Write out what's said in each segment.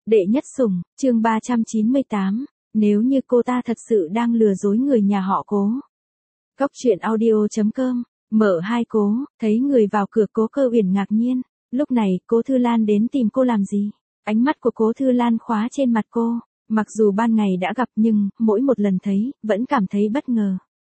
Đệ nhất sủng, chương 398, nếu như cô ta thật sự đang lừa dối người nhà họ Cố. Cóc truyện audio.com, mở hai Cố, thấy người vào cửa Cố Cơ Uyển ngạc nhiên, lúc này Cố Thư Lan đến tìm cô làm gì? Ánh mắt của Cố Thư Lan khóa trên mặt cô, mặc dù ban ngày đã gặp nhưng, mỗi một lần thấy, vẫn cảm thấy bất ngờ.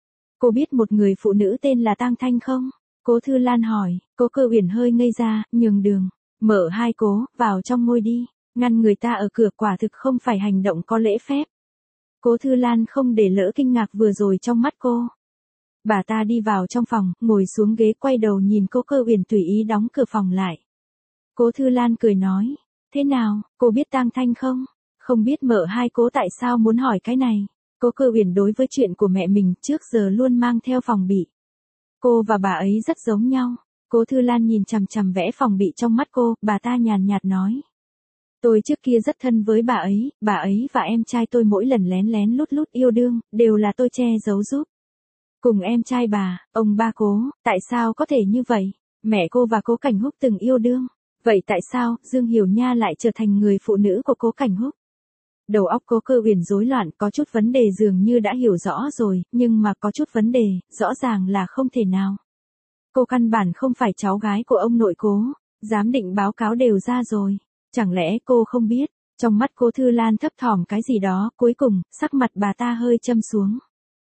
Cô biết một người phụ nữ tên là Tang Thanh không? Cố Thư Lan hỏi, Cố Cơ Uyển hơi ngây ra, nhường đường, mở hai Cố, vào trong ngồi đi. Ngăn người ta ở cửa quả thực không phải hành động có lễ phép. Cố Thư Lan không để lỡ kinh ngạc vừa rồi trong mắt cô. Bà ta đi vào trong phòng, ngồi xuống ghế quay đầu nhìn Cố Cơ Uyển tùy ý đóng cửa phòng lại. Cố Thư Lan cười nói, thế nào, cô biết Tang Thanh không? Không biết mở hai Cố tại sao muốn hỏi cái này. Cố Cơ Uyển đối với chuyện của mẹ mình trước giờ luôn mang theo phòng bị. Cô và bà ấy rất giống nhau. Cố Thư Lan nhìn chằm chằm vẽ phòng bị trong mắt cô, bà ta nhàn nhạt nói. Tôi trước kia rất thân với bà ấy và em trai tôi mỗi lần lén lén lút lút yêu đương, đều là tôi che giấu giúp. Cùng em trai bà, ông ba Cố, tại sao có thể như vậy? Mẹ cô và Cố Cảnh Húc từng yêu đương. Vậy tại sao, Dương Hiểu Nha lại trở thành người phụ nữ của Cố Cảnh Húc? Đầu óc Cố Cơ Uyển rối loạn, có chút vấn đề dường như đã hiểu rõ rồi, nhưng mà có chút vấn đề, rõ ràng là không thể nào. Cô căn bản không phải cháu gái của ông nội Cố, giám định báo cáo đều ra rồi. Chẳng lẽ cô không biết? Trong mắt Cố Thư Lan thấp thỏm cái gì đó, cuối cùng, sắc mặt bà ta hơi châm xuống.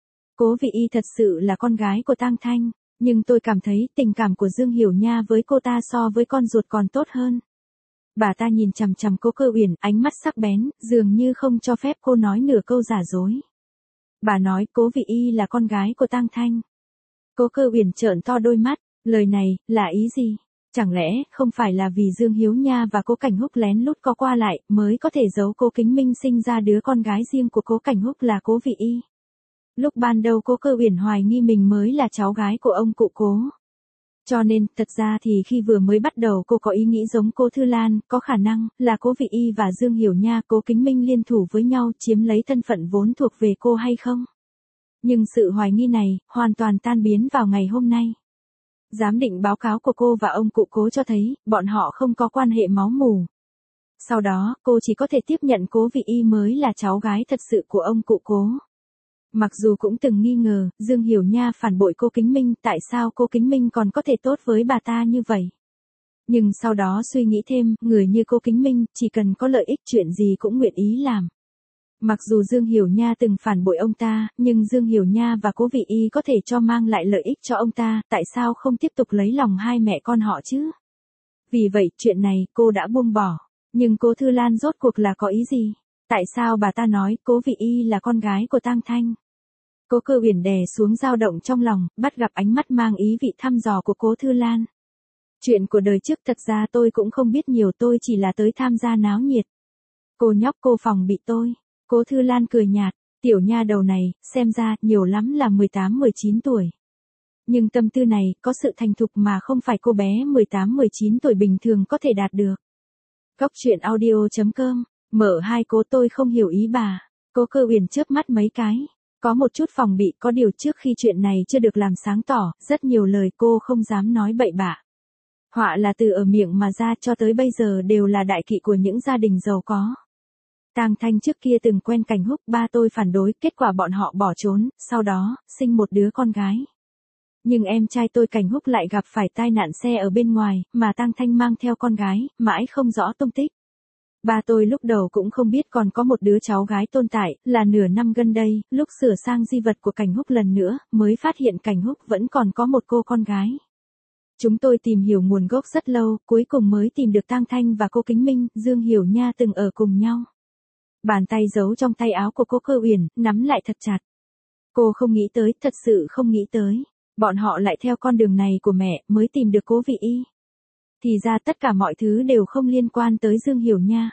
Cố Vị Y thật sự là con gái của Tang Thanh, nhưng tôi cảm thấy tình cảm của Dương Hiểu Nha với cô ta so với con ruột còn tốt hơn. Bà ta nhìn chằm chằm Cố Cơ Uyển, ánh mắt sắc bén, dường như không cho phép cô nói nửa câu giả dối. Bà nói Cố Vị Y là con gái của Tang Thanh. Cố Cơ Uyển trợn to đôi mắt, lời này, là ý gì? Chẳng lẽ, không phải là vì Dương Hiếu Nha và Cố Cảnh Húc lén lút có qua lại, mới có thể giấu Cố Kính Minh sinh ra đứa con gái riêng của Cố Cảnh Húc là Cố Vị Y. Lúc ban đầu Cố Cơ Uyển hoài nghi mình mới là cháu gái của ông cụ Cố. Cho nên, thật ra thì khi vừa mới bắt đầu cô có ý nghĩ giống Cố Thư Lan, có khả năng, là Cố Vị Y và Dương Hiểu Nha Cố Kính Minh liên thủ với nhau chiếm lấy thân phận vốn thuộc về cô hay không? Nhưng sự hoài nghi này, hoàn toàn tan biến vào ngày hôm nay. Giám định báo cáo của cô và ông cụ Cố cho thấy, bọn họ không có quan hệ máu mủ. Sau đó, cô chỉ có thể tiếp nhận Cố Vị Y mới là cháu gái thật sự của ông cụ Cố. Mặc dù cũng từng nghi ngờ, Dương Hiểu Nha phản bội Cố Kính Minh, tại sao Cố Kính Minh còn có thể tốt với bà ta như vậy? Nhưng sau đó suy nghĩ thêm, người như Cố Kính Minh, chỉ cần có lợi ích chuyện gì cũng nguyện ý làm. Mặc dù Dương Hiểu Nha từng phản bội ông ta, nhưng Dương Hiểu Nha và Cố Vị Y có thể cho mang lại lợi ích cho ông ta, tại sao không tiếp tục lấy lòng hai mẹ con họ chứ? Vì vậy, chuyện này, cô đã buông bỏ. Nhưng Cố Thư Lan rốt cuộc là có ý gì? Tại sao bà ta nói Cố Vị Y là con gái của Tang Thanh? Cố Cơ Uyển đè xuống dao động trong lòng, bắt gặp ánh mắt mang ý vị thăm dò của Cố Thư Lan. Chuyện của đời trước thật ra tôi cũng không biết nhiều, tôi chỉ là tới tham gia náo nhiệt. Cô nhóc cô phòng bị tôi. Cố Thư Lan cười nhạt, tiểu nha đầu này, xem ra, nhiều lắm là 18-19 tuổi. Nhưng tâm tư này, có sự thành thục mà không phải cô bé 18-19 tuổi bình thường có thể đạt được. Cóc truyện audio.com, mở hai Cố tôi không hiểu ý bà. Cố Cơ Uyển chớp mắt mấy cái. Có một chút phòng bị, có điều trước khi chuyện này chưa được làm sáng tỏ, rất nhiều lời cô không dám nói bậy bạ. Họa là từ ở miệng mà ra, cho tới bây giờ đều là đại kỵ của những gia đình giàu có. Tang Thanh trước kia từng quen Cảnh Húc, ba tôi phản đối, kết quả bọn họ bỏ trốn, sau đó, sinh một đứa con gái. Nhưng em trai tôi Cảnh Húc lại gặp phải tai nạn xe ở bên ngoài, mà Tang Thanh mang theo con gái, mãi không rõ tung tích. Ba tôi lúc đầu cũng không biết còn có một đứa cháu gái tồn tại, là nửa năm gần đây, lúc sửa sang di vật của Cảnh Húc lần nữa, mới phát hiện Cảnh Húc vẫn còn có một cô con gái. Chúng tôi tìm hiểu nguồn gốc rất lâu, cuối cùng mới tìm được Tang Thanh và Cố Kính Minh, Dương Hiểu Nha từng ở cùng nhau. Bàn tay giấu trong tay áo của Cố Cơ Uyển, nắm lại thật chặt. Cô không nghĩ tới, thật sự không nghĩ tới. Bọn họ lại theo con đường này của mẹ, mới tìm được Cố Vị Y. Thì ra tất cả mọi thứ đều không liên quan tới Dương Hiểu Nha.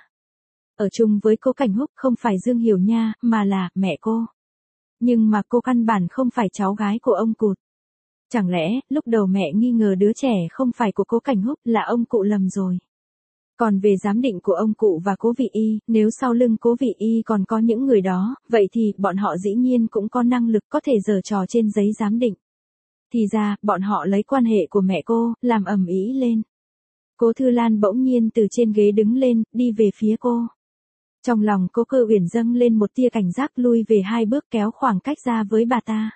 Ở chung với Cố Cảnh Húc không phải Dương Hiểu Nha, mà là mẹ cô. Nhưng mà cô căn bản không phải cháu gái của ông Cụt. Chẳng lẽ, lúc đầu mẹ nghi ngờ đứa trẻ không phải của Cố Cảnh Húc là ông cụ lầm rồi. Còn về giám định của ông cụ và Cố Vị Y, nếu sau lưng Cố Vị Y còn có những người đó, vậy thì bọn họ dĩ nhiên cũng có năng lực có thể giở trò trên giấy giám định. Thì ra, bọn họ lấy quan hệ của mẹ cô, làm ầm ĩ lên. Cố Thư Lan bỗng nhiên từ trên ghế đứng lên, đi về phía cô. Trong lòng Cố Cơ Uyển dâng lên một tia cảnh giác, lui về 2 bước kéo khoảng cách ra với bà ta.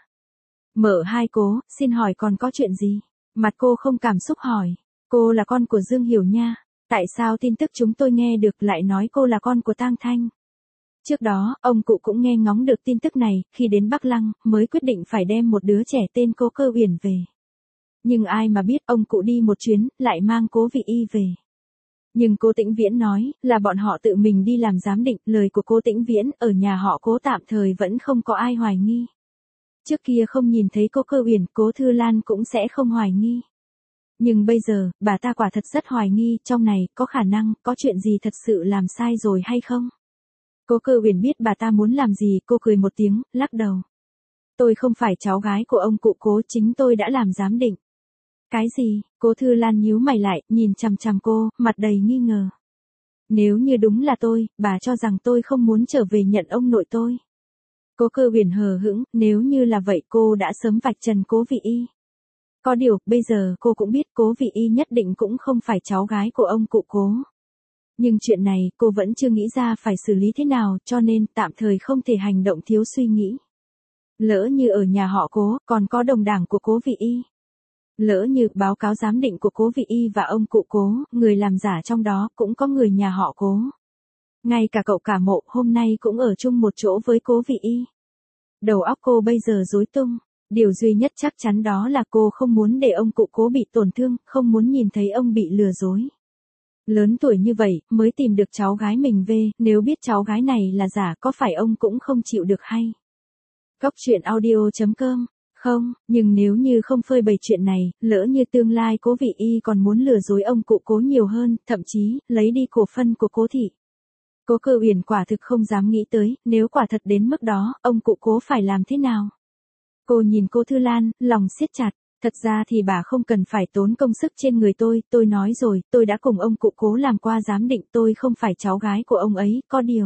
Mở hai cố, xin hỏi còn có chuyện gì? Mặt cô không cảm xúc hỏi. Cô là con của Dương Hiểu nha. Tại sao tin tức chúng tôi nghe được lại nói cô là con của Tang Thanh? Trước đó, ông cụ cũng nghe ngóng được tin tức này, khi đến Bắc Lăng, mới quyết định phải đem một đứa trẻ tên Cố Cơ Uyển về. Nhưng ai mà biết ông cụ đi một chuyến, lại mang Cố Vị Y về. Nhưng Cố Tĩnh Viễn nói, là bọn họ tự mình đi làm giám định, lời của Cố Tĩnh Viễn, ở nhà họ Cố tạm thời vẫn không có ai hoài nghi. Trước kia không nhìn thấy Cố Cơ Uyển, Cố Thư Lan cũng sẽ không hoài nghi. Nhưng bây giờ, bà ta quả thật rất hoài nghi, trong này, có khả năng, có chuyện gì thật sự làm sai rồi hay không? Cố Cơ Uyển biết bà ta muốn làm gì, cô cười một tiếng, lắc đầu. Tôi không phải cháu gái của ông cụ Cố, chính tôi đã làm giám định. Cái gì? Cố Thư Lan nhíu mày lại, nhìn chằm chằm cô, mặt đầy nghi ngờ. Nếu như đúng là tôi, bà cho rằng tôi không muốn trở về nhận ông nội tôi. Cố Cơ Uyển hờ hững, nếu như là vậy cô đã sớm vạch trần Cố Vị Y. Có điều, bây giờ cô cũng biết Cố Vị Y nhất định cũng không phải cháu gái của ông cụ Cố. Nhưng chuyện này cô vẫn chưa nghĩ ra phải xử lý thế nào, cho nên tạm thời không thể hành động thiếu suy nghĩ. Lỡ như ở nhà họ Cố, còn có đồng đảng của Cố Vị Y. Lỡ như báo cáo giám định của Cố Vị Y và ông cụ Cố, người làm giả trong đó cũng có người nhà họ Cố. Ngay cả cậu cả Mộ hôm nay cũng ở chung một chỗ với Cố Vị Y. Đầu óc cô bây giờ rối tung. Điều duy nhất chắc chắn đó là cô không muốn để ông cụ Cố bị tổn thương, không muốn nhìn thấy ông bị lừa dối. Lớn tuổi như vậy, mới tìm được cháu gái mình về, nếu biết cháu gái này là giả có phải ông cũng không chịu được hay? Góc truyện audio.com. Không, nhưng nếu như không phơi bày chuyện này, lỡ như tương lai Cố Vị Y còn muốn lừa dối ông cụ Cố nhiều hơn, thậm chí, lấy đi cổ phân của Cố thị. Cố Cơ Uyển quả thực không dám nghĩ tới, nếu quả thật đến mức đó, ông cụ Cố phải làm thế nào? Cô nhìn Cố Thư Lan, lòng siết chặt. Thật ra thì bà không cần phải tốn công sức trên người tôi nói rồi, tôi đã cùng ông cụ Cố làm qua giám định, tôi không phải cháu gái của ông ấy, có điều.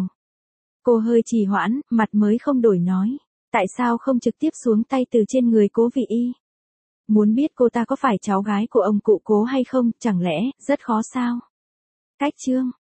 Cô hơi trì hoãn, mặt mới không đổi nói. Tại sao không trực tiếp xuống tay từ trên người Cố Vị Y? Muốn biết cô ta có phải cháu gái của ông cụ Cố hay không, chẳng lẽ, rất khó sao? Cách chương.